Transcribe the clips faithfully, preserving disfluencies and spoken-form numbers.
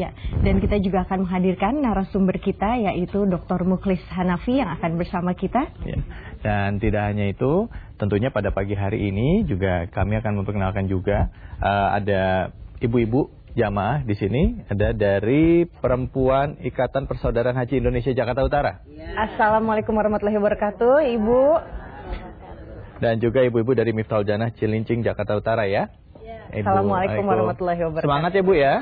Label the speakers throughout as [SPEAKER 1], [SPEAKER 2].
[SPEAKER 1] Ya, dan kita juga akan menghadirkan narasumber kita yaitu doktor Mukhlis Hanafi yang akan bersama kita.
[SPEAKER 2] Ya. Dan tidak hanya itu, tentunya pada pagi hari ini juga kami akan memperkenalkan juga uh, ada ibu-ibu jamaah di sini, ada dari Perempuan Ikatan Persaudaraan Haji Indonesia Jakarta Utara.
[SPEAKER 1] Ya. Assalamualaikum warahmatullahi wabarakatuh, Ibu.
[SPEAKER 2] Dan juga ibu-ibu dari Miftahul Jannah Cilincing Jakarta Utara ya.
[SPEAKER 1] Ya. Assalamualaikum warahmatullahi wabarakatuh.
[SPEAKER 2] Semangat ya Bu ya.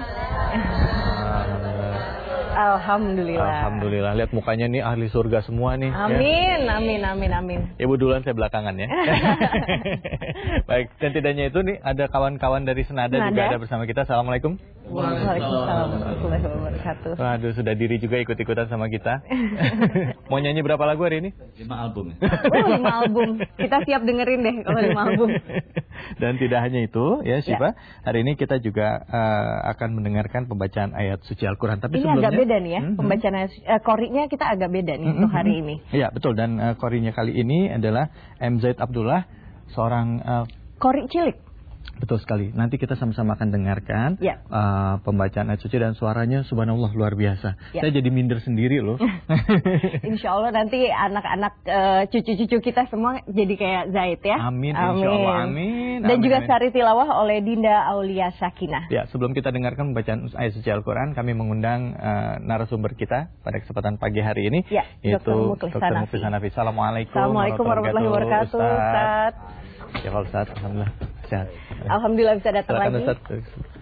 [SPEAKER 1] Alhamdulillah.
[SPEAKER 2] Alhamdulillah. Lihat mukanya nih ahli surga semua nih.
[SPEAKER 1] Amin,
[SPEAKER 2] ya.
[SPEAKER 1] amin, amin, amin.
[SPEAKER 2] Ibu duluan, saya belakangan ya. Baik, dan tidak hanya itu nih, ada kawan-kawan dari Senada Nada juga ada bersama kita. Assalamualaikum.
[SPEAKER 1] Waalaikumsalam warahmatullahi wabarakatuh.
[SPEAKER 2] Waduh, sudah diri juga ikut-ikutan sama kita. Mau nyanyi berapa lagu hari ini?
[SPEAKER 3] Lima album ya.
[SPEAKER 1] Oh, lima album. Kita siap dengerin deh kalau lima album.
[SPEAKER 2] Dan tidak hanya itu ya Syifa, ya. Hari ini kita juga uh, akan mendengarkan pembacaan ayat suci Al-Quran. Tapi
[SPEAKER 1] ini
[SPEAKER 2] sebelumnya
[SPEAKER 1] agak beda nih ya, mm-hmm. pembacaan uh, korinya kita agak beda nih mm-hmm. untuk hari ini.
[SPEAKER 2] Iya betul, dan uh, korinya kali ini adalah M. Zaid Abdullah, seorang uh,
[SPEAKER 1] kori cilik.
[SPEAKER 2] Betul sekali. Nanti kita sama-sama akan dengarkan ya. uh, pembacaan ayat suci dan suaranya subhanallah luar biasa. Ya. Saya jadi minder sendiri loh.
[SPEAKER 1] Insya Allah nanti anak-anak uh, cucu-cucu kita semua jadi kayak Zaid ya.
[SPEAKER 2] Amin. Insya Allah. Amin.
[SPEAKER 1] Dan
[SPEAKER 2] amin,
[SPEAKER 1] juga
[SPEAKER 2] amin.
[SPEAKER 1] sari tilawah oleh Dinda Aulia Sakinah.
[SPEAKER 2] Ya, sebelum kita dengarkan pembacaan ayat suci Al-Quran, kami mengundang uh, narasumber kita pada kesempatan pagi hari ini,
[SPEAKER 1] ya,
[SPEAKER 2] yaitu doktor Mukhlis Hanafi. Assalamualaikum,
[SPEAKER 1] Assalamualaikum warahmatullahi wabarakatuh. Ustaz.
[SPEAKER 2] Ya Pak Ustaz, alhamdulillah sehat.
[SPEAKER 1] Alhamdulillah bisa datang
[SPEAKER 2] Silakan,
[SPEAKER 1] lagi.
[SPEAKER 2] Ustaz.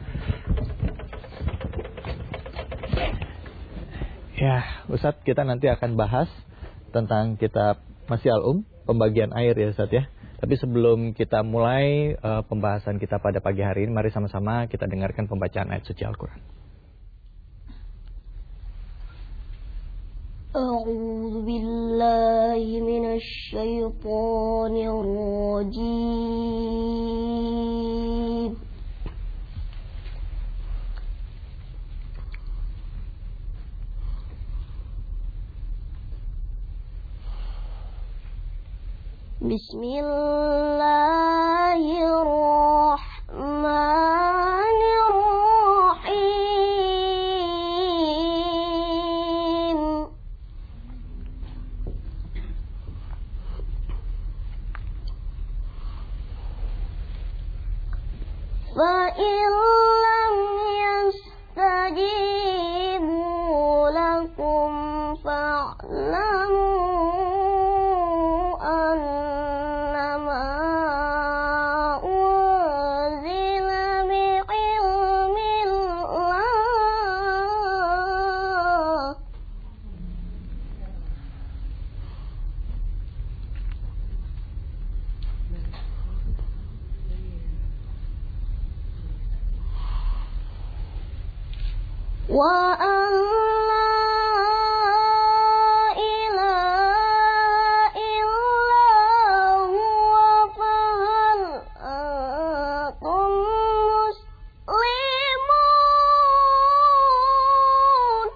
[SPEAKER 2] Ya, Ustaz, kita nanti akan bahas tentang kitab Masih Al-Um, pembagian air ya Ustaz ya. Tapi sebelum kita mulai uh, pembahasan kita pada pagi hari ini, mari sama-sama kita dengarkan pembacaan ayat suci Al-Quran.
[SPEAKER 4] أعوذ بالله من الشيطان الرجيم بسم الله الرحمن الرحيم فإن لم يستجيبوا لكم فاعلموا أنما أنزل بعلم الله وأن لا إله إلا هو فهل أنتم مسلمون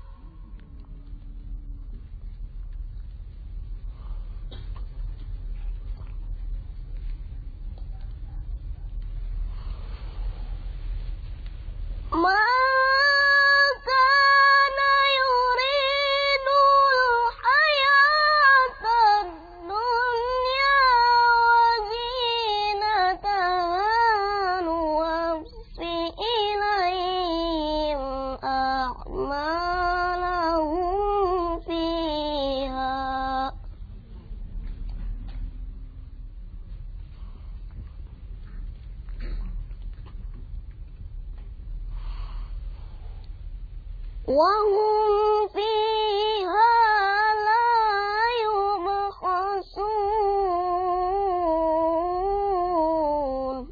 [SPEAKER 4] ما وهم فيها لا يبخسون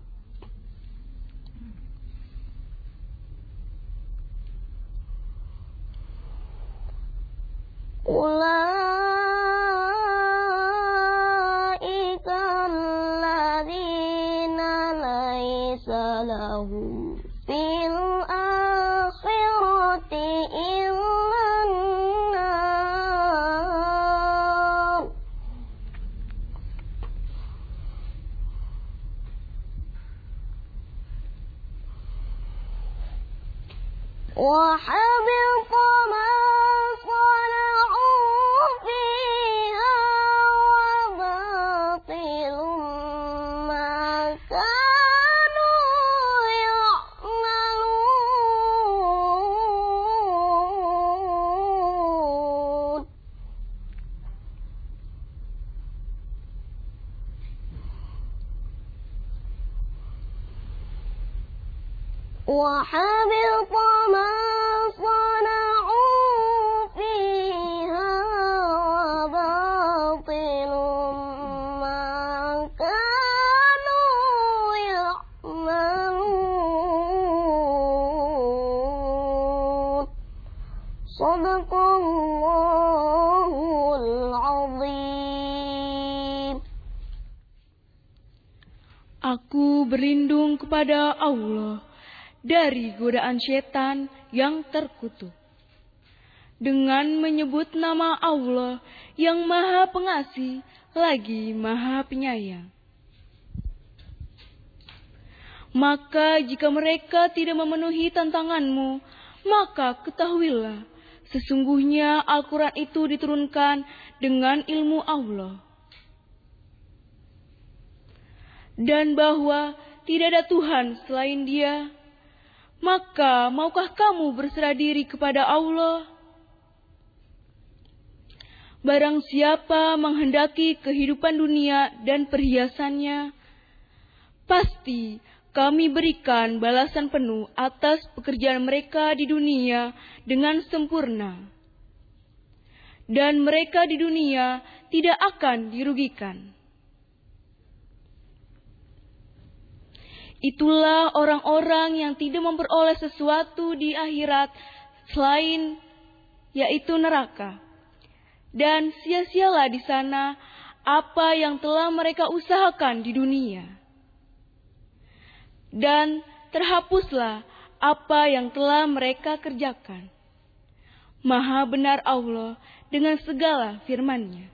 [SPEAKER 4] أولئك الذين ليس لهم في الآخرة إلا النار وحبط ما صنعوا فيها وباطل ما كانوا يعملون وحبط ما صنعوا فيها وباطل ما كانوا يعملون صدق الله العظيم.
[SPEAKER 3] Aku berlindung kepada Allah dari godaan setan yang terkutuk, dengan menyebut nama Allah yang Maha Pengasih lagi Maha Penyayang. Maka jika mereka tidak memenuhi tantanganmu, maka ketahuilah, sesungguhnya Al-Quran itu diturunkan dengan ilmu Allah, dan bahwa tidak ada Tuhan selain Dia. Maka maukah kamu berserah diri kepada Allah? Barang siapa menghendaki kehidupan dunia dan perhiasannya, pasti kami berikan balasan penuh atas pekerjaan mereka di dunia dengan sempurna. Dan mereka di dunia tidak akan dirugikan. Itulah orang-orang yang tidak memperoleh sesuatu di akhirat selain yaitu neraka. Dan sia-sialah di sana apa yang telah mereka usahakan di dunia. Dan terhapuslah apa yang telah mereka kerjakan. Maha benar Allah dengan segala firman-Nya.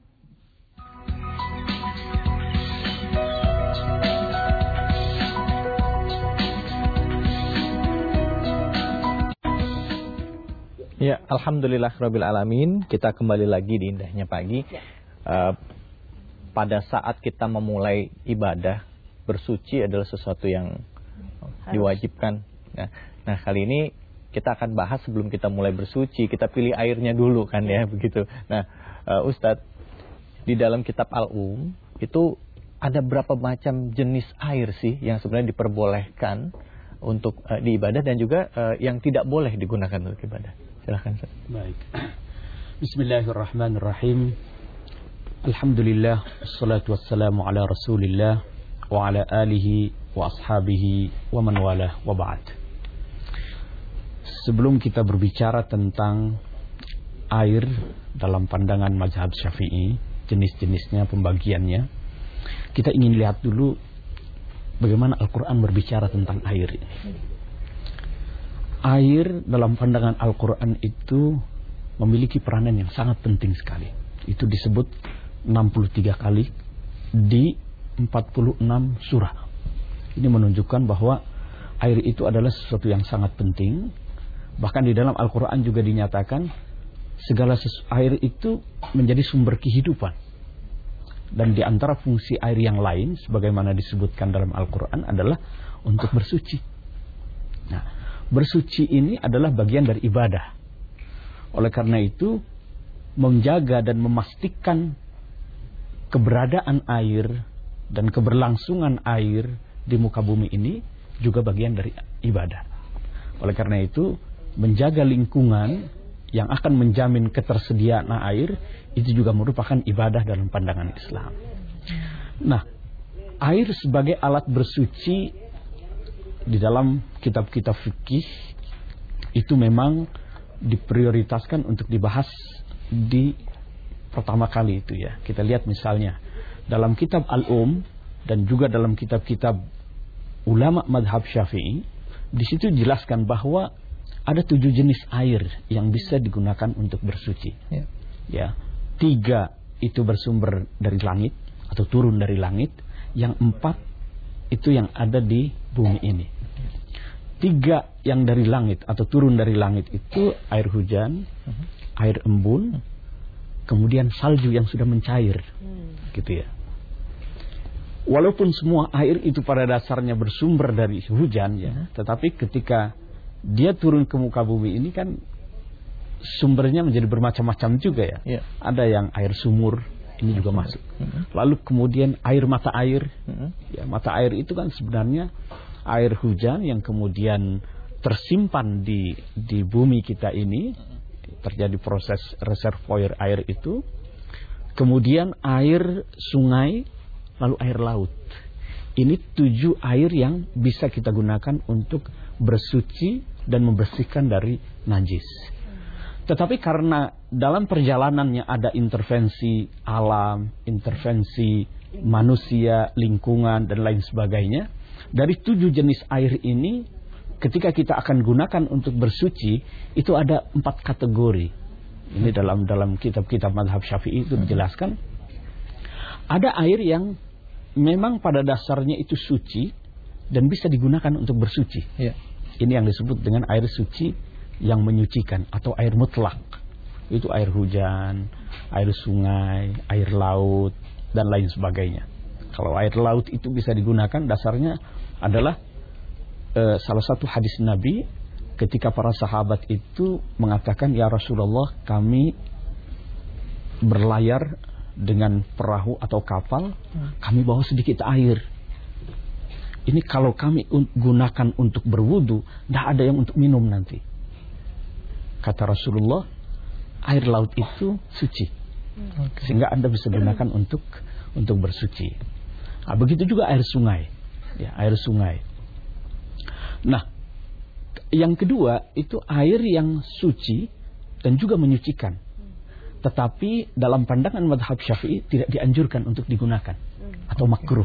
[SPEAKER 2] Ya, alhamdulillah rabbil alamin. Kita kembali lagi di indahnya pagi. Ya. Uh, pada saat kita memulai ibadah, bersuci adalah sesuatu yang harus diwajibkan. Nah, nah, kali ini kita akan bahas sebelum kita mulai bersuci, kita pilih airnya dulu kan ya, begitu. Nah, uh, Ustadz, di dalam kitab Al-Um itu ada berapa macam jenis air sih yang sebenarnya diperbolehkan untuk uh, diibadah dan juga uh, yang tidak boleh digunakan untuk ibadah? Silahkan.
[SPEAKER 5] Baik. Bismillahirrahmanirrahim. Alhamdulillah, wassalatu wassalamu ala Rasulillah wa ala alihi wa ashabihi wa man walah wa ba'd. Sebelum kita berbicara tentang air dalam pandangan mazhab Syafi'i, jenis-jenisnya, pembagiannya, kita ingin lihat dulu bagaimana Al-Quran berbicara tentang air ini. Air dalam pandangan Al-Quran itu memiliki peranan yang sangat penting sekali. Itu disebut enam puluh tiga kali di empat puluh enam surah. Ini menunjukkan bahwa air itu adalah sesuatu yang sangat penting. Bahkan di dalam Al-Quran juga dinyatakan segala air itu menjadi sumber kehidupan. Dan di antara fungsi air yang lain, sebagaimana disebutkan dalam Al-Quran, adalah untuk bersuci. Nah, bersuci ini adalah bagian dari ibadah. Oleh karena itu, menjaga dan memastikan keberadaan air dan keberlangsungan air di muka bumi ini juga bagian dari ibadah. Oleh karena itu, menjaga lingkungan yang akan menjamin ketersediaan air itu juga merupakan ibadah dalam pandangan Islam. Nah, air sebagai alat bersuci di dalam kitab-kitab fikih itu memang diprioritaskan untuk dibahas di pertama kali itu ya. Kita lihat misalnya dalam kitab Al-Um dan juga dalam kitab-kitab ulama madhab Syafi'i, di situ dijelaskan bahwa ada tujuh jenis air yang bisa digunakan untuk bersuci. Ya. Ya, tiga itu bersumber dari langit atau turun dari langit, yang empat itu yang ada di bumi ini. tiga yang dari langit atau turun dari langit itu air hujan, uh-huh. air embun, uh-huh. kemudian salju yang sudah mencair, hmm. gitu ya. Walaupun semua air itu pada dasarnya bersumber dari hujan ya, uh-huh. tetapi ketika dia turun ke muka bumi ini kan sumbernya menjadi bermacam-macam juga ya. Yeah. Ada yang air sumur, ini juga masuk. Uh-huh. Lalu kemudian air mata air, uh-huh. ya mata air itu kan sebenarnya air hujan yang kemudian tersimpan di di bumi kita ini, terjadi proses reservoir air itu, kemudian air sungai, lalu air laut. Ini tujuh air yang bisa kita gunakan untuk bersuci dan membersihkan dari najis. Tetapi karena dalam perjalanannya ada intervensi alam, intervensi manusia, lingkungan dan lain sebagainya, dari tujuh jenis air ini, ketika kita akan gunakan untuk bersuci, itu ada empat kategori. Ini dalam dalam kitab-kitab mazhab Syafi'i itu dijelaskan. Ada air yang memang pada dasarnya itu suci dan bisa digunakan untuk bersuci. Ya. Ini yang disebut dengan air suci yang menyucikan atau air mutlak. Itu air hujan, air sungai, air laut dan lain sebagainya. Kalau air laut itu bisa digunakan, dasarnya adalah e, salah satu hadis Nabi ketika para sahabat itu mengatakan, ya Rasulullah, kami berlayar dengan perahu atau kapal, kami bawa sedikit air. Ini kalau kami un- gunakan untuk berwudu, tidak ada yang untuk minum nanti. Kata Rasulullah, air laut itu suci, sehingga Anda bisa gunakan untuk untuk bersuci. Nah, begitu juga air sungai, ya, air sungai. Nah, yang kedua itu air yang suci dan juga menyucikan, tetapi dalam pandangan mazhab Syafi'i tidak dianjurkan untuk digunakan atau makruh.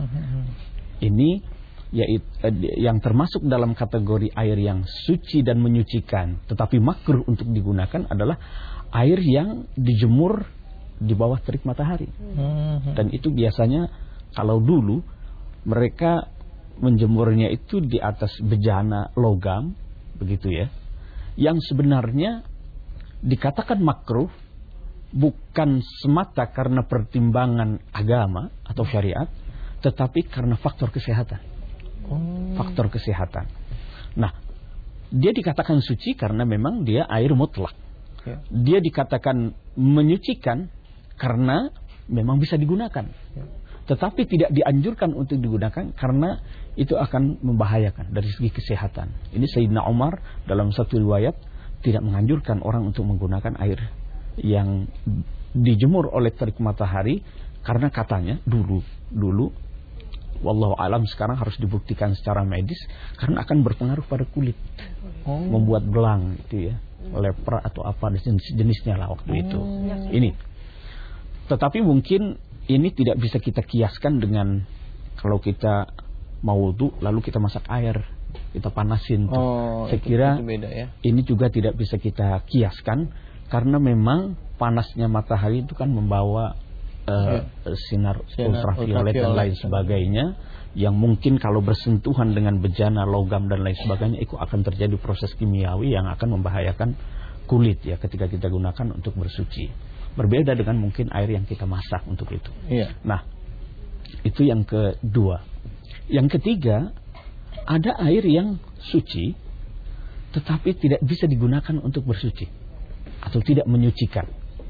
[SPEAKER 5] Ini yaitu yang termasuk dalam kategori air yang suci dan menyucikan, tetapi makruh untuk digunakan adalah air yang dijemur di bawah terik matahari. Dan itu biasanya kalau dulu mereka menjemurnya itu di atas bejana logam, begitu ya. Yang sebenarnya dikatakan makruh bukan semata karena pertimbangan agama atau syariat, tetapi karena faktor kesehatan. Oh. Faktor kesehatan. Nah, dia dikatakan suci karena memang dia air mutlak. Ya. Dia dikatakan menyucikan karena memang bisa digunakan. Ya. Tetapi tidak dianjurkan untuk digunakan karena itu akan membahayakan dari segi kesehatan. Ini Sayyidina Umar dalam satu riwayat tidak menganjurkan orang untuk menggunakan air yang dijemur oleh terik matahari karena katanya dulu dulu wallahu alam, sekarang harus dibuktikan secara medis karena akan berpengaruh pada kulit, oh. membuat belang itu ya, lepra atau apa jenis-jenisnya lah waktu oh. itu. Ini. Tetapi mungkin ini tidak bisa kita kiaskan dengan kalau kita mau wudu lalu kita masak air, kita panasin tuh. Oh, saya kira itu beda, ya? Ini juga tidak bisa kita kiaskan karena memang panasnya matahari itu kan membawa uh, ya. sinar, sinar ultraviolet dan lain sebagainya, yang mungkin kalau bersentuhan dengan bejana logam dan lain sebagainya itu akan terjadi proses kimiawi yang akan membahayakan kulit ya ketika kita gunakan untuk bersuci. Berbeda dengan mungkin air yang kita masak untuk itu. Ya. Nah, itu yang kedua. Yang ketiga, ada air yang suci tetapi tidak bisa digunakan untuk bersuci atau tidak menyucikan.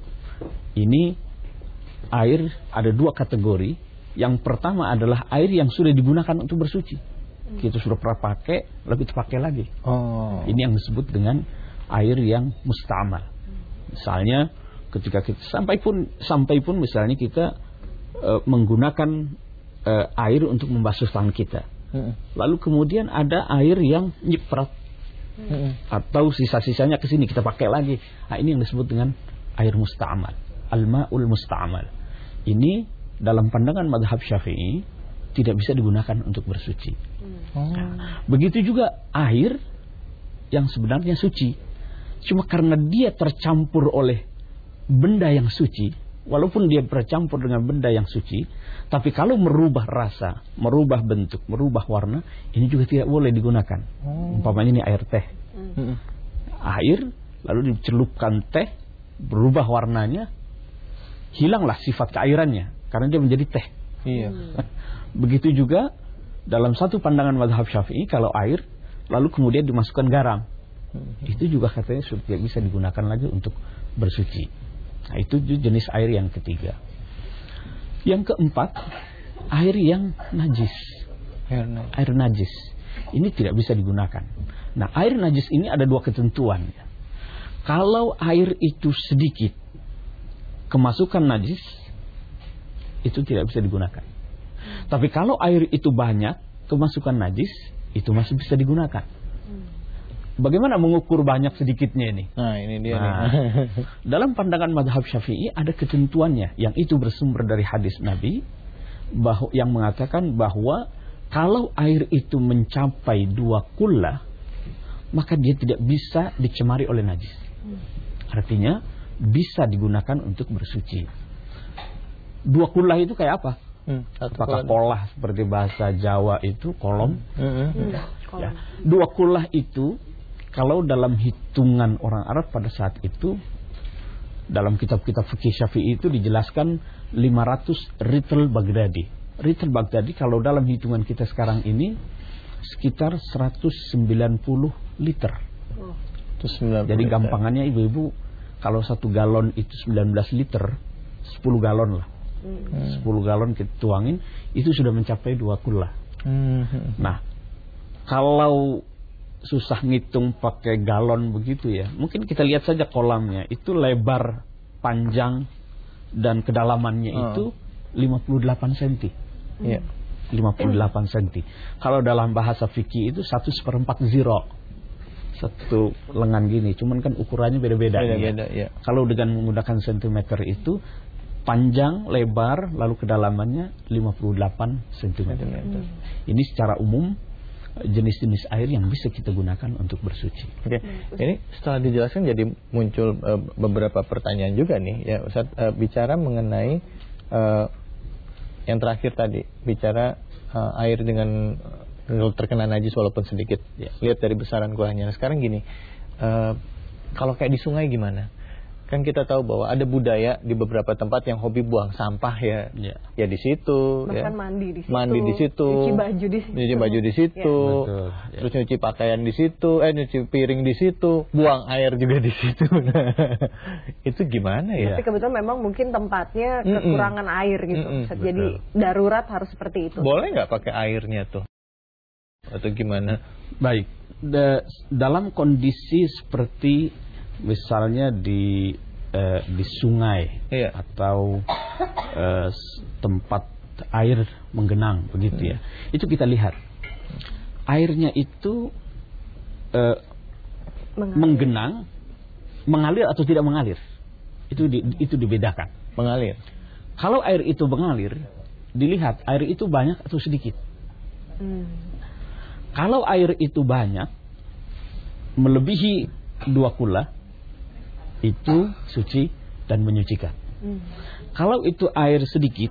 [SPEAKER 5] Ini air ada dua kategori. Yang pertama adalah air yang sudah digunakan untuk bersuci. Kita sudah pernah pakai, lalu kita pakai lagi. Oh. Ini yang disebut dengan air yang musta'mal. Misalnya ketika kita sampai pun sampai pun misalnya kita uh, menggunakan uh, air untuk membasuh tangan kita. Hmm. Lalu kemudian ada air yang nyiprat. Hmm. Atau sisa-sisanya ke sini kita pakai lagi. Nah, ini yang disebut dengan air musta'mal. Al-ma'ul musta'mal. Ini dalam pandangan mazhab Syafi'i tidak bisa digunakan untuk bersuci. Hmm. Nah, begitu juga air yang sebenarnya suci. Cuma karena dia tercampur oleh benda yang suci, walaupun dia bercampur dengan benda yang suci, tapi kalau merubah rasa, merubah bentuk, merubah warna, ini juga tidak boleh digunakan. Oh. Umpamanya ini air teh. Hmm. Air lalu dicelupkan teh, berubah warnanya, hilanglah sifat keairannya karena dia menjadi teh.
[SPEAKER 2] Iya.
[SPEAKER 5] Begitu juga dalam satu pandangan mazhab Syafi'i, kalau air lalu kemudian dimasukkan garam, hmm. itu juga katanya sudah tidak bisa digunakan lagi untuk bersuci. Nah, itu jenis air yang ketiga. Yang keempat, air yang najis.
[SPEAKER 2] Air najis.
[SPEAKER 5] Air najis. Ini tidak bisa digunakan. Nah, air najis ini ada dua ketentuan. Kalau air itu sedikit, kemasukan najis, itu tidak bisa digunakan. Tapi kalau air itu banyak, kemasukan najis, itu masih bisa digunakan. Bagaimana mengukur banyak sedikitnya ini?
[SPEAKER 2] Nah, ini dia
[SPEAKER 5] nah,
[SPEAKER 2] nih.
[SPEAKER 5] Dalam pandangan mazhab Syafi'i ada ketentuannya, yang itu bersumber dari hadis Nabi bahwa yang mengatakan bahwa kalau air itu mencapai dua kullah, maka dia tidak bisa dicemari oleh najis. Artinya bisa digunakan untuk bersuci. Dua kullah itu kayak apa? Hmm, Apakah kolah seperti bahasa Jawa itu kolom? Hmm. Hmm. Ya. Dua kullah itu kalau dalam hitungan orang Arab pada saat itu, dalam kitab-kitab fikih Syafi'i itu dijelaskan lima ratus ritel Baghdadi. Ritel Baghdadi kalau dalam hitungan kita sekarang ini sekitar seratus sembilan puluh liter.
[SPEAKER 2] Oh. sembilan puluh
[SPEAKER 5] Jadi
[SPEAKER 2] liter.
[SPEAKER 5] gampangannya ibu-ibu, kalau satu galon itu sembilan belas liter, sepuluh galon lah. Hmm. sepuluh galon kita tuangin, itu sudah mencapai dua kullah. Hmm. Nah, kalau susah ngitung pakai galon begitu ya, mungkin kita lihat saja kolamnya, itu lebar, panjang, dan kedalamannya oh. itu lima puluh delapan sentimeter.
[SPEAKER 2] Yeah.
[SPEAKER 5] lima puluh delapan sentimeter. Kalau dalam bahasa fikih itu satu seperempat zero, satu lengan gini, cuman kan ukurannya beda-beda.
[SPEAKER 2] Beda-beda,
[SPEAKER 5] ya.
[SPEAKER 2] ya.
[SPEAKER 5] Kalau dengan menggunakan sentimeter itu, panjang, lebar, lalu kedalamannya lima puluh delapan sentimeter. Hmm. Ini secara umum jenis-jenis air yang bisa kita gunakan untuk bersuci.
[SPEAKER 2] Oke, okay. Ini setelah dijelaskan jadi muncul uh, beberapa pertanyaan juga nih, ya Ustaz, uh, bicara mengenai uh, yang terakhir tadi, bicara uh, air dengan uh, terkena najis walaupun sedikit, ya. Lihat dari besaran kuahnya. Nah, sekarang gini, uh, kalau kayak di sungai gimana? Kan kita tahu bahwa ada budaya di beberapa tempat yang hobi buang sampah ya, ya, ya di situ,
[SPEAKER 1] bahkan
[SPEAKER 2] ya.
[SPEAKER 1] mandi di situ,
[SPEAKER 2] mandi di situ,
[SPEAKER 1] nyuci baju di situ,
[SPEAKER 2] nyuci baju di situ, ya. Betul, ya. Terus nyuci pakaian di situ, eh nyuci piring di situ, buang air juga di situ. Nah, itu gimana ya?
[SPEAKER 1] Tapi kebetulan memang mungkin tempatnya kekurangan mm -mm. air gitu, mm -mm. jadi betul. Darurat harus seperti itu.
[SPEAKER 2] Boleh nggak pakai airnya tuh, atau gimana?
[SPEAKER 5] Baik, da dalam kondisi seperti misalnya di eh, di sungai, iya. atau eh, tempat air menggenang begitu ya, hmm. itu kita lihat airnya itu eh, mengalir. menggenang, mengalir atau tidak mengalir, itu di, itu dibedakan.
[SPEAKER 2] Mengalir.
[SPEAKER 5] Kalau air itu mengalir, dilihat air itu banyak atau sedikit. Hmm. Kalau air itu banyak, melebihi dua kullah, itu suci dan menyucikan. Hmm. Kalau itu air sedikit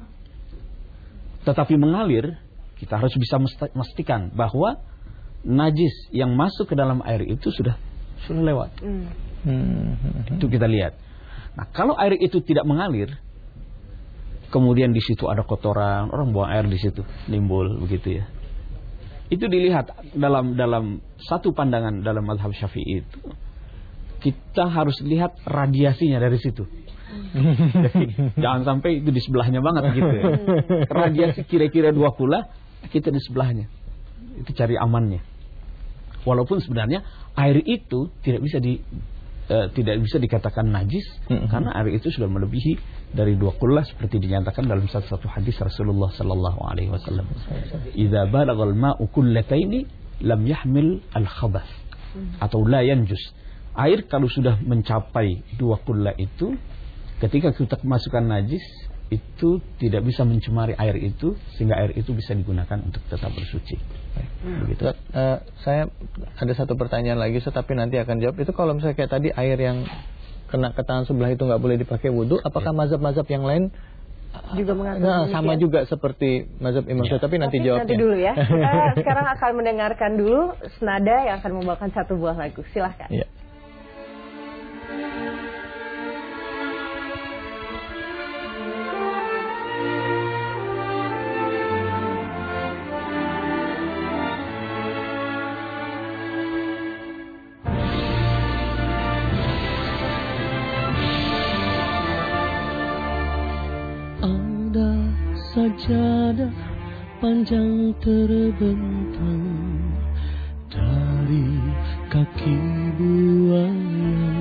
[SPEAKER 5] tetapi mengalir, kita harus bisa memastikan bahwa najis yang masuk ke dalam air itu sudah sudah lewat. Hmm. Hmm. Itu kita lihat. Nah, kalau air itu tidak mengalir, kemudian di situ ada kotoran, orang buang air di situ, nimbul begitu ya. Itu dilihat dalam dalam satu pandangan dalam mazhab Syafi'i itu, kita harus lihat radiasinya dari situ. Jadi, jangan sampai itu di sebelahnya banget gitu ya. Radiasi kira-kira dua kullah, kita di sebelahnya. Itu cari amannya. Walaupun sebenarnya air itu tidak bisa di uh, tidak bisa dikatakan najis, mm-hmm. karena air itu sudah melebihi dari dua kullah seperti dinyatakan dalam satu hadis Rasulullah sallallahu alaihi wasallam. Idza balagal ma'u kullataini lam yahmil al-khabath, atau la yanjus. Air kalau sudah mencapai dua kullah itu, ketika kita masukkan najis, itu tidak bisa mencemari air itu, sehingga air itu bisa digunakan untuk tetap bersuci. Hmm. Begitu.
[SPEAKER 2] Uh, saya ada satu pertanyaan lagi, tapi nanti akan jawab. Itu kalau misalnya kayak tadi air yang kena ke tangan sebelah itu nggak boleh dipakai wudhu, apakah mazhab-mazhab yang lain
[SPEAKER 1] juga mengatakan
[SPEAKER 2] nah,
[SPEAKER 1] demikian?
[SPEAKER 2] sama juga seperti mazhab Imam Syafi'i, tapi nanti
[SPEAKER 1] Tapi
[SPEAKER 2] jawabnya.
[SPEAKER 1] nanti dulu ya. Kita sekarang akan mendengarkan dulu senada yang akan membawakan satu buah lagu. Silahkan.
[SPEAKER 2] Ya.
[SPEAKER 6] Sajadah panjang terbentang dari kaki buaya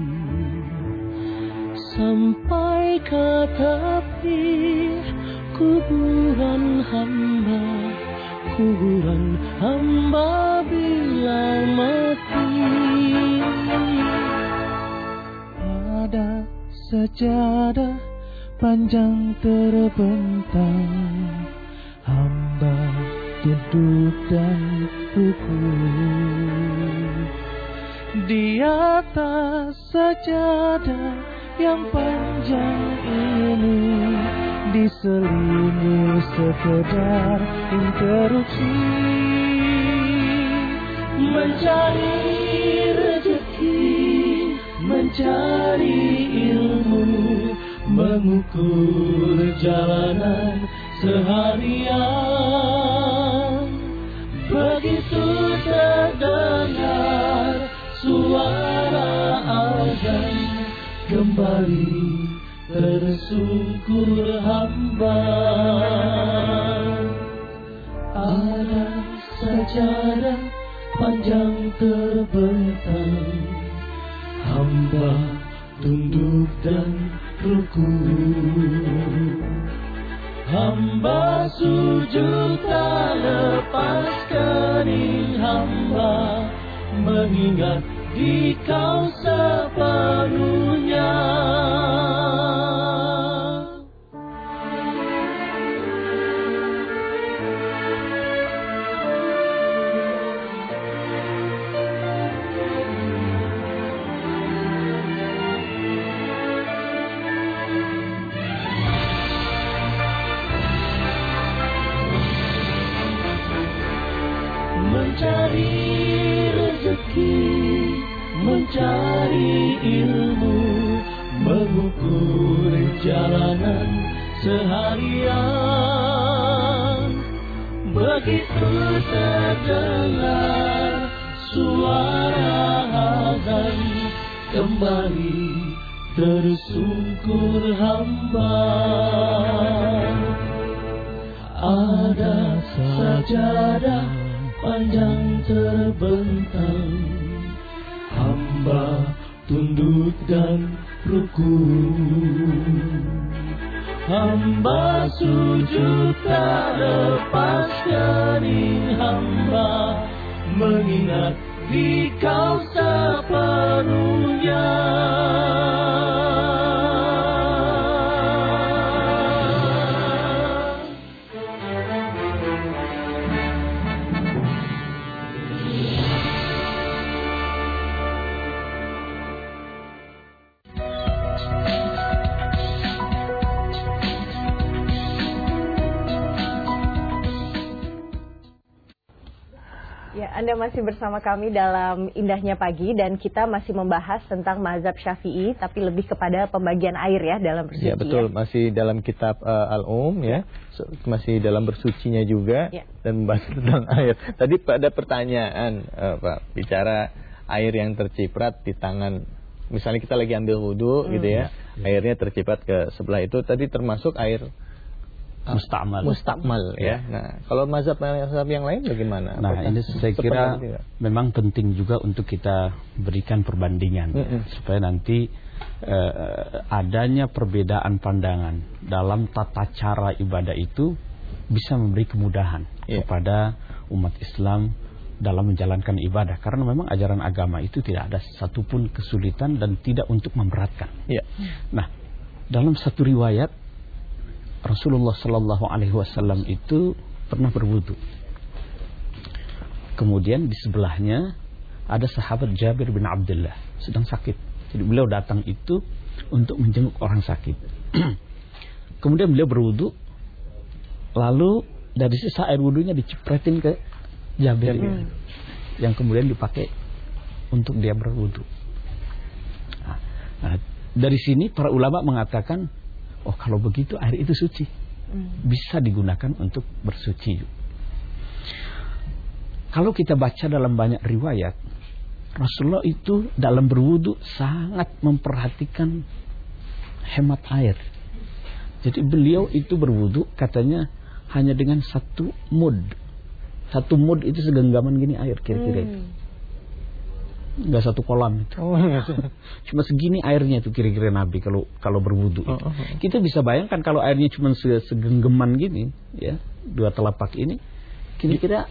[SPEAKER 6] sampai ke tepi kuburan hamba, kuburan hamba bila mati. Pada sajadah panjang terbentang, hamba duduk dan rukuk di atas sajadah yang panjang ini, diselingi sekedar interupsi mencari rezeki, mencari ilmu, mengukur jalanan seharian. Begitu terdengar suara azan, kembali tersungkur hamba. Ada sajadah panjang terbentang, hamba tunduk dan rukuk, hamba sujud tak lepas kening hamba, mengingat di kau sepenuhnya. Mencari rezeki, mencari ilmu, mengukur jalanan seharian. Begitu terdengar suara azan, kembali tersungkur hamba. Ada sajadah panjang terbentang, hamba tunduk dan rukuk, hamba sujud tak lepas kening hamba, mengingat di kau sepenuhnya.
[SPEAKER 1] Ya, Anda masih bersama kami dalam Indahnya Pagi dan kita masih membahas tentang mazhab Syafi'i, tapi lebih kepada pembagian air ya dalam bersuci.
[SPEAKER 2] Ya betul, ya. Masih dalam kitab uh, Al-Um ya, so, masih dalam bersucinya juga ya. Dan membahas tentang air. Tadi ada pertanyaan uh, Pak, bicara air yang terciprat di tangan, misalnya kita lagi ambil wudhu hmm. gitu ya, airnya terciprat ke sebelah itu, tadi termasuk air
[SPEAKER 5] Mustakmal.
[SPEAKER 2] Mustakmal ya. Nah, kalau mazhab-mazhab yang lain bagaimana?
[SPEAKER 5] Nah,
[SPEAKER 2] apakah
[SPEAKER 5] ini saya kira memang penting juga untuk kita berikan perbandingan mm -hmm. ya, supaya nanti uh, adanya perbedaan pandangan dalam tata cara ibadah itu bisa memberi kemudahan yeah. kepada umat Islam dalam menjalankan ibadah, karena memang ajaran agama itu tidak ada satupun kesulitan dan tidak untuk memberatkan. Yeah. Nah, dalam satu riwayat Rasulullah Sallallahu Alaihi Wasallam itu pernah berwudu. Kemudian di sebelahnya ada sahabat Jabir bin Abdullah sedang sakit. Jadi beliau datang itu untuk menjenguk orang sakit. Kemudian beliau berwudu, lalu dari sisa air wudunya dicepretin ke Jabir ini, yang kemudian dipakai untuk dia berwudu. Nah, nah, dari sini para ulama mengatakan, oh kalau begitu air itu suci, bisa digunakan untuk bersuci. Kalau kita baca dalam banyak riwayat, Rasulullah itu dalam berwudu sangat memperhatikan hemat air. Jadi beliau itu berwudu katanya hanya dengan satu mud. Satu mud itu segenggaman gini air kira-kira itu. Enggak satu kolam itu. Oh, cuma segini airnya itu kira-kira Nabi kalau kalau berwudu. Oh, oh, oh. Kita bisa bayangkan kalau airnya cuma segenggaman gini, ya, dua telapak ini, kira-kira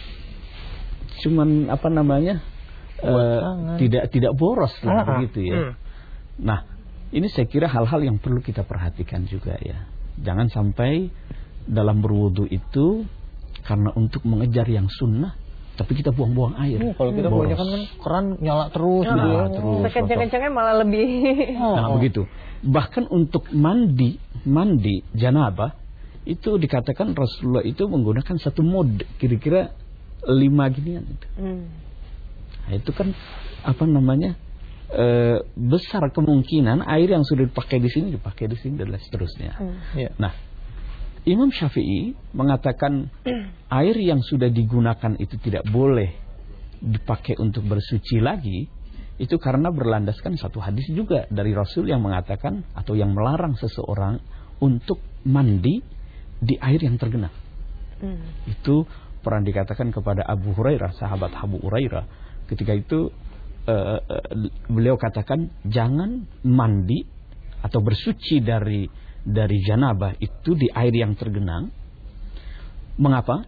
[SPEAKER 5] cuman apa namanya? Uh, tidak tidak boros lah, ah, begitu ya. Hmm. Nah, ini saya kira hal-hal yang perlu kita perhatikan juga ya. Jangan sampai dalam berwudu itu karena untuk mengejar yang sunnah, tapi kita buang-buang air. Oh,
[SPEAKER 2] kalau kita buangnya kan keran nyala terus,
[SPEAKER 1] nah,
[SPEAKER 2] gitu ya.
[SPEAKER 1] Terus. Kencang-kencangnya malah lebih.
[SPEAKER 5] Oh, nah, oh. begitu. Bahkan untuk mandi, mandi janabah itu dikatakan Rasulullah itu menggunakan satu mud, kira-kira lima ginian itu. Hmm. Nah, itu kan apa namanya? E, besar kemungkinan air yang sudah dipakai di sini dipakai di sini dan seterusnya. Hmm. Yeah. Nah, Imam Syafi'i mengatakan air yang sudah digunakan itu tidak boleh dipakai untuk bersuci lagi, itu karena berlandaskan satu hadis juga dari Rasul yang mengatakan atau yang melarang seseorang untuk mandi di air yang tergenang. Hmm. Itu pernah dikatakan kepada Abu Hurairah, sahabat Abu Hurairah. Ketika itu uh, uh, beliau katakan jangan mandi atau bersuci dari dari janabah itu di air yang tergenang. Mengapa?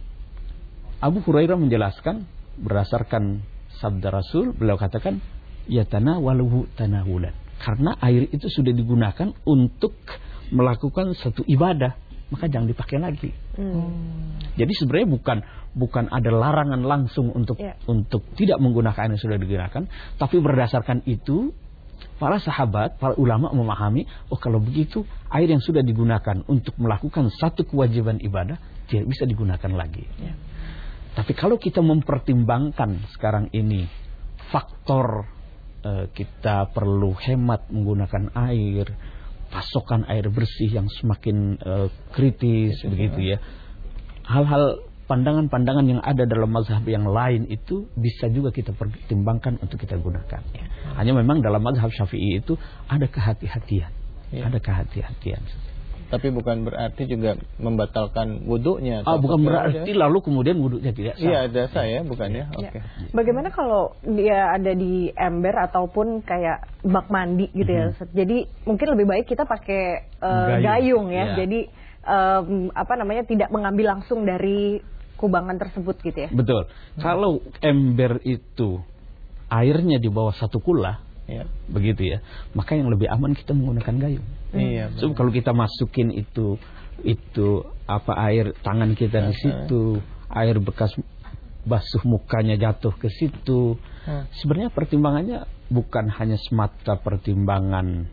[SPEAKER 5] Abu Hurairah menjelaskan berdasarkan sabda Rasul, beliau katakan yatanawaluhu tanawulan. Karena air itu sudah digunakan untuk melakukan satu ibadah, maka jangan dipakai lagi. Hmm. Jadi sebenarnya bukan bukan ada larangan langsung untuk yeah. untuk tidak menggunakan air yang sudah digunakan, tapi berdasarkan itu para sahabat, para ulama memahami, oh kalau begitu air yang sudah digunakan untuk melakukan satu kewajiban ibadah tidak bisa digunakan lagi. Yeah. Tapi kalau kita mempertimbangkan sekarang ini faktor uh, kita perlu hemat menggunakan air, pasokan air bersih yang semakin uh, kritis, yes, begitu ya. Hal-hal pandangan-pandangan yang ada dalam mazhab yang lain itu bisa juga kita pertimbangkan untuk kita gunakan. Ya. Hanya memang dalam mazhab Syafi'i itu ada kehati-hatian, ya. ada kehati-hatian.
[SPEAKER 2] Tapi bukan berarti juga membatalkan wudunya.
[SPEAKER 5] Ah, bukan berarti lalu kemudian wudunya tidak sah.
[SPEAKER 2] Iya, ada sah ya, bukan ya. Oke. Okay.
[SPEAKER 1] Ya. Bagaimana kalau dia ada di ember ataupun kayak bak mandi gitu mm-hmm. ya. Jadi mungkin lebih baik kita pakai uh, gayung. gayung ya. ya. Jadi um, apa namanya tidak mengambil langsung dari kubangan tersebut gitu ya.
[SPEAKER 5] Betul. Hmm. Kalau ember itu airnya di bawah satu kula, ya. begitu ya, maka yang lebih aman kita menggunakan gayung. Iya. Hmm. So, kalau kita masukin itu itu apa air tangan kita di situ, air bekas basuh mukanya jatuh ke situ. Hmm. Sebenarnya pertimbangannya bukan hanya semata pertimbangan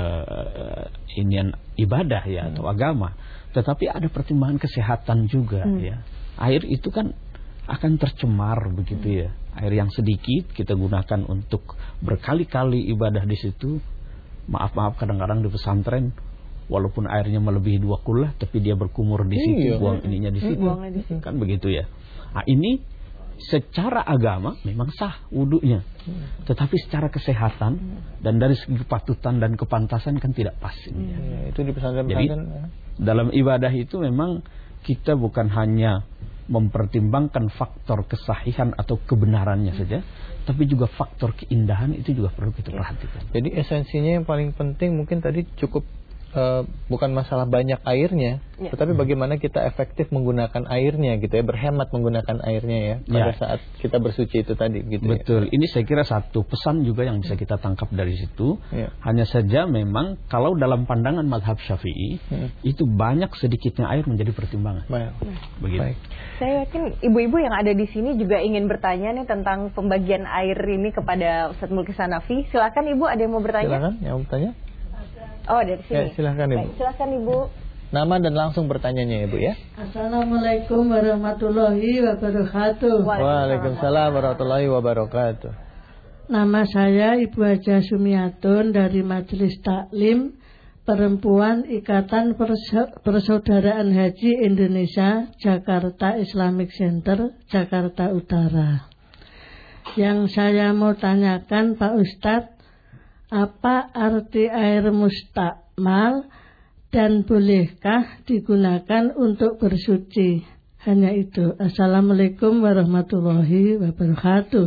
[SPEAKER 5] uh, inian ibadah ya hmm. atau agama, tetapi ada pertimbangan kesehatan juga hmm. ya. Air itu kan akan tercemar begitu ya. Air yang sedikit kita gunakan untuk berkali-kali ibadah di situ. Maaf-maaf kadang-kadang di pesantren walaupun airnya melebihi dua kula tapi dia berkumur di situ, iya. buang ininya di situ. di situ. Kan begitu ya. Nah, ini secara agama memang sah wudunya. Tetapi secara kesehatan dan dari segi kepatutan dan kepantasan kan tidak pas ini. Ya.
[SPEAKER 2] Ya, itu di pesantren.
[SPEAKER 5] Jadi
[SPEAKER 2] ya.
[SPEAKER 5] dalam ibadah itu memang kita bukan hanya mempertimbangkan faktor kesahihan atau kebenarannya saja, tapi juga faktor keindahan itu juga perlu kita perhatikan.
[SPEAKER 2] Jadi esensinya yang paling penting mungkin tadi cukup uh, bukan masalah banyak airnya,
[SPEAKER 1] ya.
[SPEAKER 2] tetapi bagaimana kita efektif menggunakan airnya gitu ya, berhemat menggunakan airnya ya pada
[SPEAKER 5] ya.
[SPEAKER 2] saat kita bersuci itu tadi gitu.
[SPEAKER 5] Betul.
[SPEAKER 2] Ya.
[SPEAKER 5] Ini saya kira satu pesan juga yang bisa kita tangkap dari situ.
[SPEAKER 2] Ya.
[SPEAKER 5] Hanya saja memang kalau dalam pandangan mazhab Syafi'i hmm. itu banyak sedikitnya air menjadi pertimbangan.
[SPEAKER 2] Baik.
[SPEAKER 5] Begitu.
[SPEAKER 2] Baik.
[SPEAKER 1] Saya yakin ibu-ibu yang ada di sini juga ingin bertanya nih tentang pembagian air ini kepada Ustadz Mulkis Hanafi. Silakan Ibu, ada yang mau bertanya?
[SPEAKER 2] Silakan, yang mau bertanya?
[SPEAKER 1] Oh, dari sini.
[SPEAKER 2] Ya, silakan Ibu.
[SPEAKER 1] Baik, silakan Ibu.
[SPEAKER 2] Nama dan langsung pertanyaannya Ibu ya.
[SPEAKER 7] Assalamualaikum warahmatullahi wabarakatuh.
[SPEAKER 2] Waalaikumsalam warahmatullahi wabarakatuh.
[SPEAKER 7] Nama saya Ibu Haja Sumiatun dari Majelis Taklim Perempuan Ikatan Persaudaraan Haji Indonesia Jakarta Islamic Center Jakarta Utara. Yang saya mau tanyakan Pak Ustadz, apa arti air mustakmal dan bolehkah digunakan untuk bersuci? Hanya itu. Assalamualaikum warahmatullahi wabarakatuh.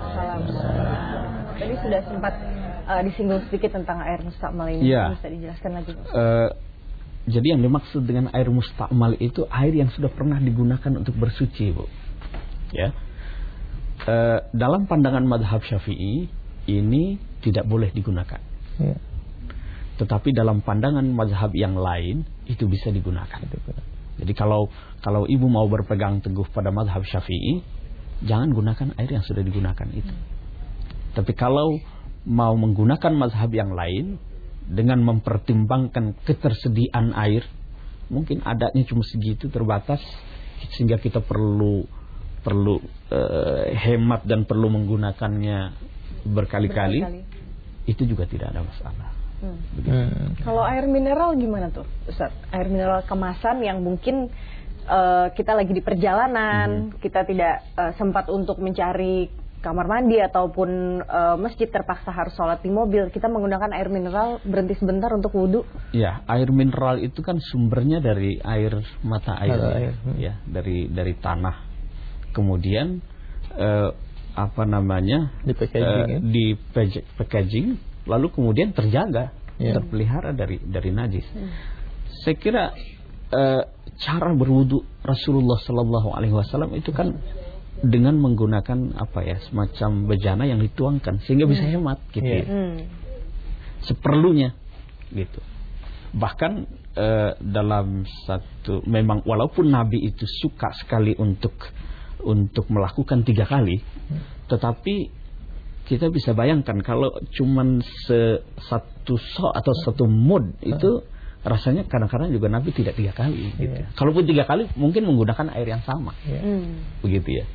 [SPEAKER 1] Tadi sudah sempat uh, disinggung sedikit tentang air mustakmal ini.
[SPEAKER 5] Ya.
[SPEAKER 1] Bisa dijelaskan lagi?
[SPEAKER 5] Uh, jadi yang dimaksud dengan air mustakmal itu air yang sudah pernah digunakan untuk bersuci, Bu. Ya. Uh, dalam pandangan mazhab Syafi'i ini tidak boleh digunakan. Ya. Tetapi dalam pandangan mazhab yang lain itu bisa digunakan. Jadi kalau kalau ibu mau berpegang teguh pada mazhab Syafi'i, jangan gunakan air yang sudah digunakan itu. Tapi kalau mau menggunakan mazhab yang lain dengan mempertimbangkan ketersediaan air, mungkin adatnya cuma segitu terbatas sehingga kita perlu perlu uh, hemat dan perlu menggunakannya berkali-kali, berkali-kali. Itu juga tidak ada masalah. Hmm.
[SPEAKER 1] Hmm. Kalau air mineral gimana tuh, Ustaz? Air mineral kemasan yang mungkin uh, kita lagi di perjalanan, hmm. kita tidak uh, sempat untuk mencari kamar mandi ataupun uh, masjid, terpaksa harus sholat di mobil, kita menggunakan air mineral, berhenti sebentar untuk wudhu.
[SPEAKER 5] Ya, air mineral itu kan sumbernya dari air mata air,
[SPEAKER 2] mata
[SPEAKER 5] ya,
[SPEAKER 2] air. Hmm.
[SPEAKER 5] ya dari dari tanah. Kemudian uh, apa namanya
[SPEAKER 2] di packaging, uh,
[SPEAKER 5] ya? di packaging, lalu kemudian terjaga,
[SPEAKER 2] yeah.
[SPEAKER 5] terpelihara dari dari najis. Hmm. Saya kira uh, cara berwudu Rasulullah Sallallahu Alaihi Wasallam itu kan dengan menggunakan apa ya, semacam bejana yang dituangkan sehingga bisa hemat gitu
[SPEAKER 2] yeah.
[SPEAKER 5] ya. Hmm. Seperlunya gitu. Bahkan uh, dalam satu, memang walaupun Nabi itu suka sekali untuk untuk melakukan tiga kali, tetapi kita bisa bayangkan kalau cuman se, satu so atau satu mud itu rasanya kadang-kadang juga Nabi tidak tiga kali gitu. Yeah. Kalaupun tiga kali mungkin menggunakan air yang sama, yeah. begitu ya.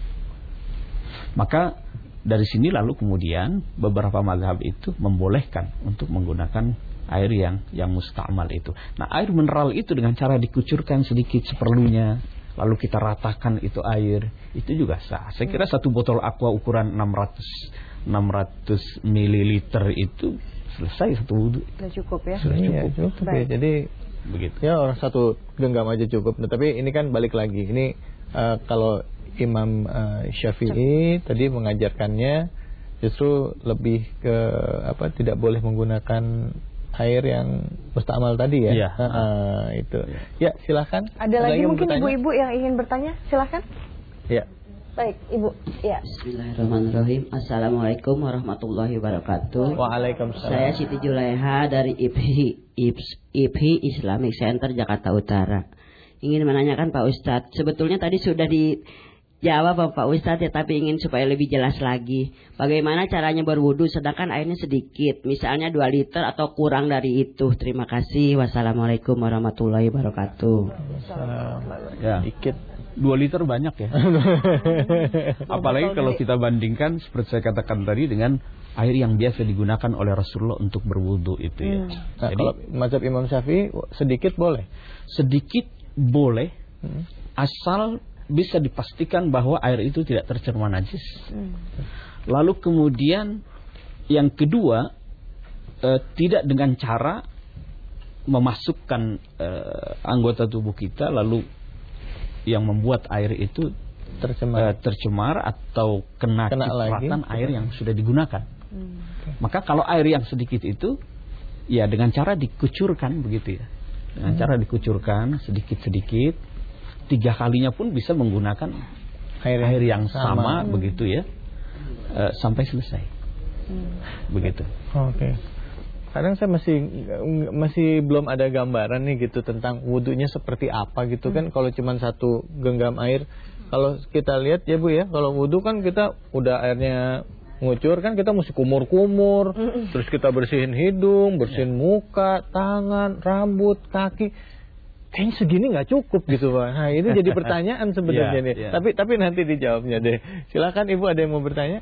[SPEAKER 5] Maka dari sini lalu kemudian beberapa mazhab itu membolehkan untuk menggunakan air yang yang mustakmal itu. Nah, air mineral itu dengan cara dikucurkan sedikit seperlunya, lalu kita ratakan itu air, itu juga sah. Saya kira satu botol aqua ukuran enam ratus mililiter itu selesai satu wudhu.
[SPEAKER 1] Sudah cukup ya?
[SPEAKER 2] Sudah cukup. Ya, cukup ya. Jadi
[SPEAKER 5] begitu.
[SPEAKER 2] Ya, orang satu genggam aja cukup. Nah, tapi ini kan balik lagi. Ini uh, kalau Imam uh, Syafi'i tadi mengajarkannya justru lebih ke apa, tidak boleh menggunakan air yang mustakmal tadi ya.
[SPEAKER 5] Iya.
[SPEAKER 2] Uh, itu. Ya, silakan.
[SPEAKER 1] Ada, Ada lagi mungkin ibu-ibu yang ingin bertanya? Silakan.
[SPEAKER 2] Ya.
[SPEAKER 1] Baik, Ibu. Ya.
[SPEAKER 8] Bismillahirrahmanirrahim. Assalamualaikum warahmatullahi wabarakatuh.
[SPEAKER 2] Waalaikumsalam.
[SPEAKER 8] Saya Siti Julaiha dari I P H I, I P H I Islamic Center Jakarta Utara. Ingin menanyakan Pak Ustadz, sebetulnya tadi sudah dijawab Pak Ustadz ya, tapi ingin supaya lebih jelas lagi. Bagaimana caranya berwudu sedangkan airnya sedikit, misalnya dua liter atau kurang dari itu. Terima kasih. Wassalamualaikum warahmatullahi wabarakatuh.
[SPEAKER 5] Ya. Dikit. Dua liter banyak ya. Apalagi kalau kita bandingkan seperti saya katakan tadi dengan air yang biasa digunakan oleh Rasulullah untuk berwudu itu ya.
[SPEAKER 2] Hmm. Nah, jadi kalau mazhab Imam Syafi'i sedikit boleh.
[SPEAKER 5] Sedikit boleh, hmm. asal bisa dipastikan bahwa air itu tidak tercemar najis. Hmm. Lalu kemudian yang kedua, eh, tidak dengan cara memasukkan eh, anggota tubuh kita lalu yang membuat air itu tercemar, uh, tercemar atau kena, kena cipratan air yang sudah digunakan. Hmm. Maka kalau air yang sedikit itu Ya, dengan cara dikucurkan begitu ya. Dengan hmm. cara dikucurkan sedikit-sedikit. Tiga kalinya pun bisa menggunakan air, air yang sama, sama hmm. begitu ya. Uh, sampai selesai. Hmm. Begitu.
[SPEAKER 2] Oke. Okay. Kadang saya masih masih belum ada gambaran nih gitu tentang wudunya seperti apa gitu kan. hmm. Kalau cuma satu genggam air, kalau kita lihat ya Bu ya, kalau wudu kan kita udah airnya ngucur kan kita mesti kumur-kumur, mm-mm. terus kita bersihin hidung, bersihin yeah. muka, tangan, rambut, kaki. Kayaknya segini nggak cukup gitu Pak. Nah ini jadi pertanyaan sebenarnya yeah, nih. Yeah. Tapi tapi nanti dijawabnya deh. Silakan Ibu, ada yang mau bertanya?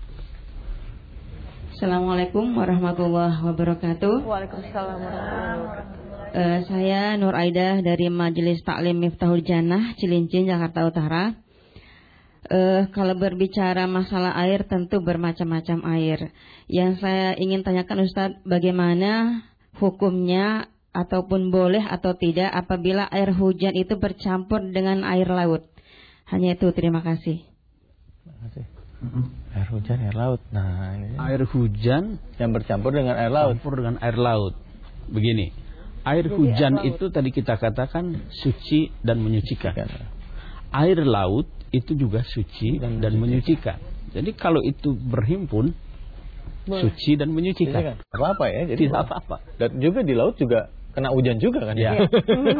[SPEAKER 9] Assalamualaikum warahmatullahi wabarakatuh.
[SPEAKER 1] Waalaikumsalam warahmatullahi wabarakatuh.
[SPEAKER 9] Uh, saya Nur Aidah dari Majelis Taklim Miftahul Jannah, Cilincing, Jakarta Utara. Uh, kalau berbicara masalah air, tentu bermacam-macam air. Yang saya ingin tanyakan Ustadz, bagaimana hukumnya ataupun boleh atau tidak apabila air hujan itu bercampur dengan air laut? Hanya itu, terima kasih.
[SPEAKER 2] Terima kasih. Air hujan, air laut. Nah, ini
[SPEAKER 5] air hujan
[SPEAKER 2] yang bercampur dengan air laut.
[SPEAKER 5] Campur dengan air laut. Begini, air Jadi hujan air itu tadi kita katakan suci dan menyucikan. Air laut itu juga suci dan, dan menyucikan. Jadi kalau itu berhimpun, boleh. Suci dan menyucikan.
[SPEAKER 2] Tidak apa-apa ya. Jadi
[SPEAKER 5] tidak apa-apa.
[SPEAKER 2] Dan juga di laut juga kena hujan juga kan ya.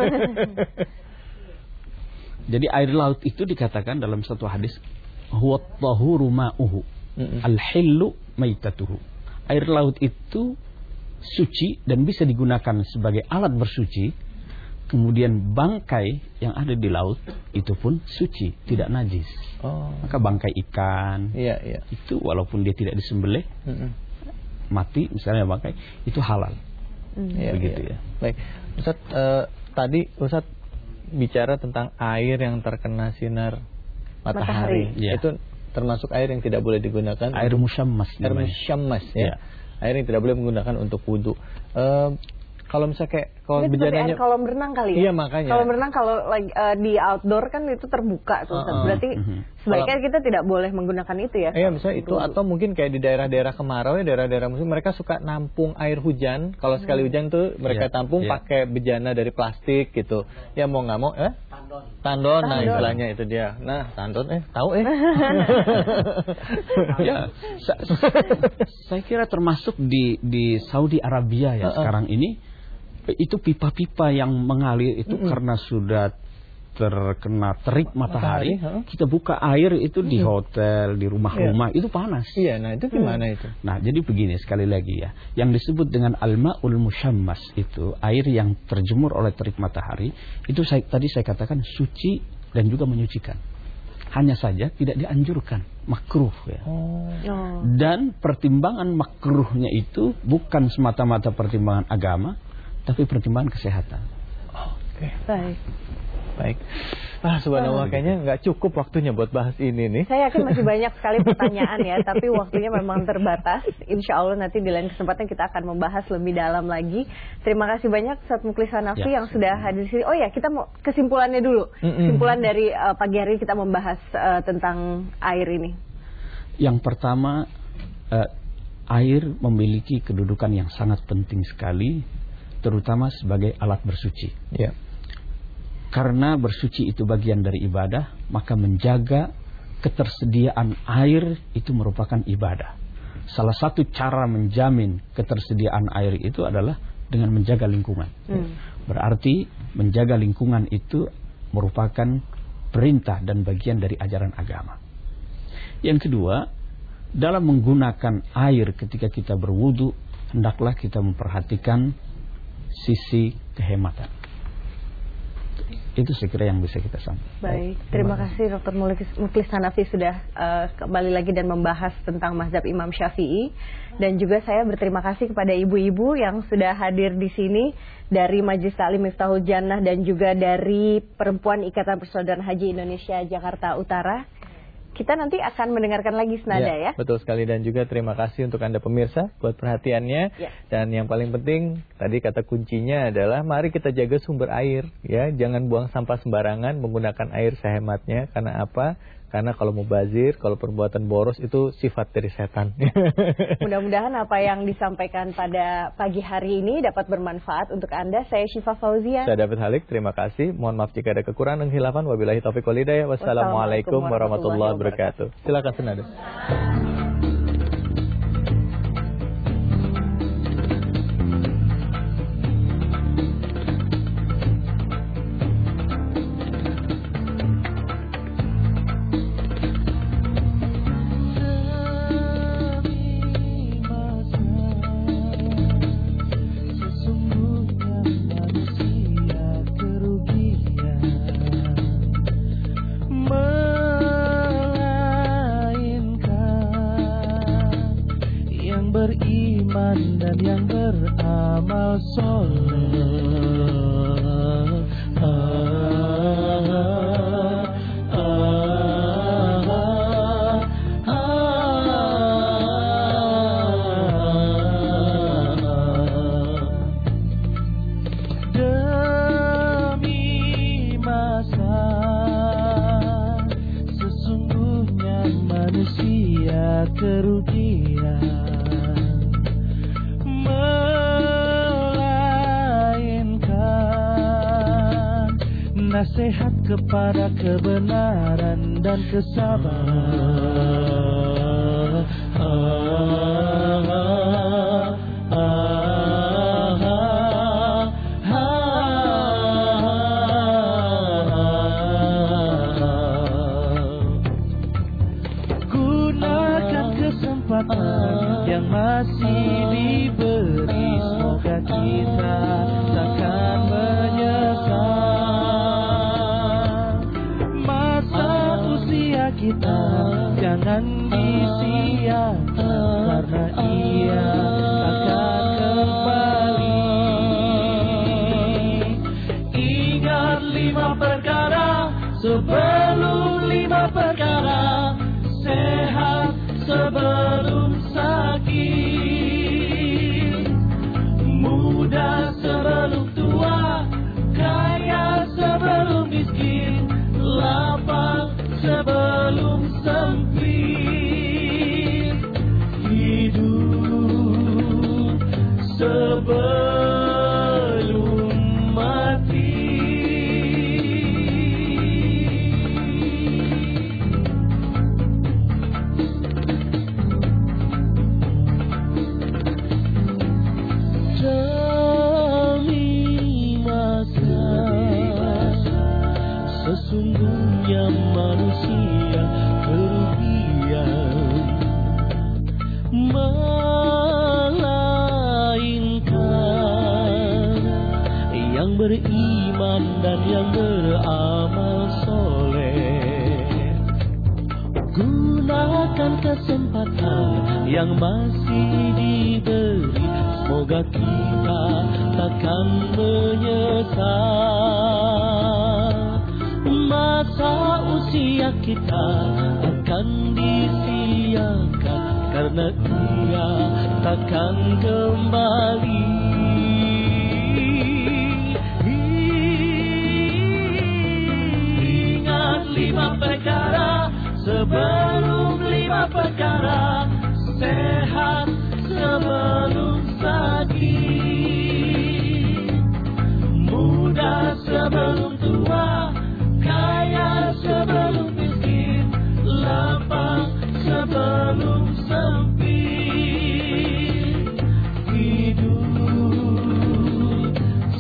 [SPEAKER 5] Jadi air laut itu dikatakan dalam satu hadis, huwa tahuru ma'uhu al-hillu maitatuhu. Air laut itu suci dan bisa digunakan sebagai alat bersuci. Kemudian bangkai yang ada di laut itu pun suci, tidak najis. Oh. Maka bangkai ikan
[SPEAKER 2] iya, iya.
[SPEAKER 5] itu walaupun dia tidak disembelih, mm-mm. mati misalnya bangkai, itu halal.
[SPEAKER 2] Mm. Begitu iya, iya. ya. Baik, Ustaz, uh, tadi Ustaz bicara tentang air yang terkena sinar matahari, matahari.
[SPEAKER 5] Ya.
[SPEAKER 2] Itu termasuk air yang tidak boleh digunakan.
[SPEAKER 5] Air musyammas.
[SPEAKER 2] Air musyammas ya. ya. Air yang tidak boleh menggunakan untuk wudu. Uh, kalau misalnya kayak kalau bejananya
[SPEAKER 1] kolam renang kali
[SPEAKER 2] iya
[SPEAKER 1] ya.
[SPEAKER 2] makanya.
[SPEAKER 1] Kolam renang kalau lagi uh, di outdoor kan itu terbuka tuh. Uh, uh, Berarti uh, sebaiknya kita tidak boleh menggunakan itu ya.
[SPEAKER 2] Iya misalnya itu wudu. Atau mungkin kayak di daerah-daerah kemarau ya, daerah-daerah musim mereka suka nampung air hujan. Kalau sekali hujan tuh mereka yeah, tampung yeah. pakai bejana dari plastik gitu. Ya mau nggak mau eh tandon. Tandon, nah istilahnya itu dia. Nah, tandon eh tahu eh.
[SPEAKER 5] Ya, sa- saya kira termasuk di di Saudi Arabia ya uh, uh. sekarang ini itu pipa-pipa yang mengalir itu mm-hmm. karena sudah terkena terik matahari, matahari huh? kita buka air itu mm-hmm. di hotel, di rumah-rumah yeah. itu panas.
[SPEAKER 2] Iya, nah itu gimana mm. itu?
[SPEAKER 5] Nah, jadi begini sekali lagi ya, yang disebut dengan al-ma'ul musyammas itu air yang terjemur oleh terik matahari, itu saya, tadi saya katakan suci dan juga menyucikan. Hanya saja tidak dianjurkan, makruh ya. Oh. Dan pertimbangan makruhnya itu bukan semata-mata pertimbangan agama, tapi pertimbangan kesehatan.
[SPEAKER 2] Oke. Baik. Baik. Ah, subhanallah, kayaknya nggak cukup waktunya buat bahas ini nih.
[SPEAKER 1] Saya yakin masih banyak sekali pertanyaan ya, tapi waktunya memang terbatas. Insya Allah nanti di lain kesempatan kita akan membahas lebih dalam lagi. Terima kasih banyak Ustaz Mukhlis Hanafi ya. yang sudah hadir di sini. Oh ya, kita mau kesimpulannya dulu. Mm-mm. Kesimpulan dari uh, pagi hari kita membahas uh, tentang air ini.
[SPEAKER 5] Yang pertama, uh, air memiliki kedudukan yang sangat penting sekali, terutama sebagai alat bersuci. Ya. Karena bersuci itu bagian dari ibadah, maka menjaga ketersediaan air itu merupakan ibadah. Salah satu cara menjamin ketersediaan air itu adalah dengan menjaga lingkungan. Hmm. Berarti menjaga lingkungan itu merupakan perintah dan bagian dari ajaran agama. Yang kedua, dalam menggunakan air ketika kita berwudu, hendaklah kita memperhatikan sisi kehematan. Itu saya kira yang bisa kita sampaikan.
[SPEAKER 1] Baik, terima kasih Doktor Mukhlis Hanafi sudah uh, kembali lagi dan membahas tentang mazhab Imam Syafi'i. Dan juga saya berterima kasih kepada ibu-ibu yang sudah hadir di sini dari Majelis Taklim Miftahul Jannah dan juga dari Perempuan Ikatan Persaudaraan Haji Indonesia Jakarta Utara. Kita nanti akan mendengarkan lagi senada ya, ya.
[SPEAKER 2] Betul sekali, dan juga terima kasih untuk Anda pemirsa buat perhatiannya. Ya. Dan yang paling penting tadi kata kuncinya adalah mari kita jaga sumber air ya, jangan buang sampah sembarangan, menggunakan air sehematnya. Karena apa? Karena kalau mubazir, kalau perbuatan boros itu sifat dari setan.
[SPEAKER 1] Mudah-mudahan apa yang disampaikan pada pagi hari ini dapat bermanfaat untuk Anda. Saya Syifa Fauzia.
[SPEAKER 2] Saya David Halik, terima kasih. Mohon maaf jika ada kekurangan dan khilafan. Wabillahi taufiq wal hidayah. Wassalamualaikum warahmatullahi wabarakatuh. Silakan Senada.
[SPEAKER 6] beriman dan yang beramal soleh. Ah, ah, ah, ah, ah. Demi masa sesungguhnya manusia kerugian, nasihat kepada kebenaran dan kesabaran. Ah, ah, ah, ah, ah. Gunakan kesempatan yang masih diberi, semoga kita takkan menyesal. Kita jangan disia-siakan karena ia akan kembali. Ingat lima perkara sebelum lima perkara, sehat sebelum sakit, muda sebelum tua, kaya sebelum miskin, lapang sebelum sempit, hidup sebelum mati. Demi masa sesungguhnya manusia kerugian, melainkan yang beriman dan yang beramal soleh. Gunakan kesempatan yang masih diberi, semoga kita takkan menyesal. Masa usia kita akan disia-siakan karena ia takkan kembali. Ingat lima perkara sebelum lima perkara, sehat sebelum sakit, muda sebelum tua, kaya sebelum miskin, lapang sebelum sempit, hidup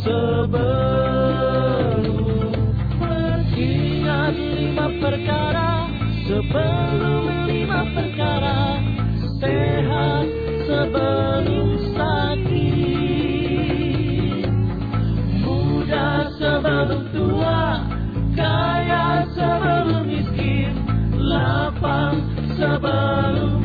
[SPEAKER 6] sebelum mengingat lima perkara sebelum lima perkara, sehat sebelum sakit, muda sebelum tua, kaya sebelum miskin, lapang sebelum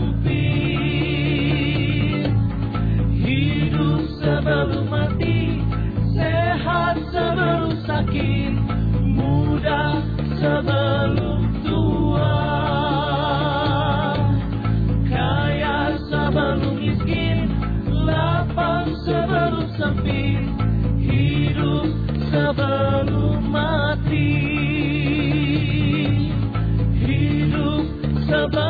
[SPEAKER 6] sempit, hidup sebelum mati, sehat sebelum sakit, muda sebelum tua, kaya sebelum miskin, lapang sebelum sempit, hidup sebelum mati. sabar.